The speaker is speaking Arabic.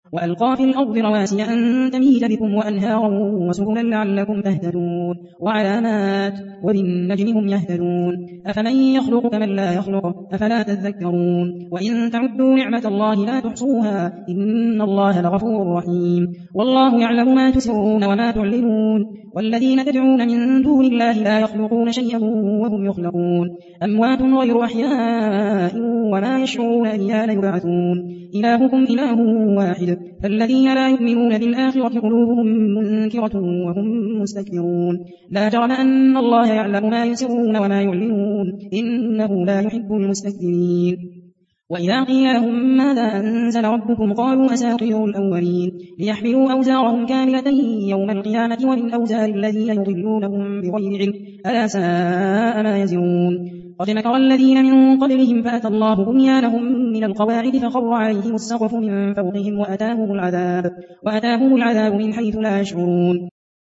وألقى في الأرض رواسي أن تميد بكم وأنهارا وسبلا لعلكم تهتدون وعلامات وبالنجم هم يهتدون أفمن يخلق كمن لا يخلق أفلا تذكرون وإن تعدوا نعمة الله لا تحصوها إن الله لغفور رحيم والله يعلم ما تسرون وما تعلنون والذين تدعون من دون الله لا يخلقون شيئا وهم يخلقون أموات غير أحياء وما يشعرون أيان يبعثون إلهكم إله واحد فالذين لا يؤمنون بالآخرة قلوبهم منكرة وهم مستكبرون لا جرم أن الله يعلم ما يسرون وما يعلنون إنه لا يحب المستكبرين وإذا قيل لهم ماذا أنزل ربكم قالوا أساطير الأولين ليحملوا أوزارهم كاملة يوم القيامة ومن أوزار الذين يضلونهم بغير علم ألا ساء ما يزرون قد مكر الذين من قبلهم فأتى الله بنيانهم من القواعد فخر عليهم السقف من فوقهم وأتاهم العذاب من حيث لا يشعرون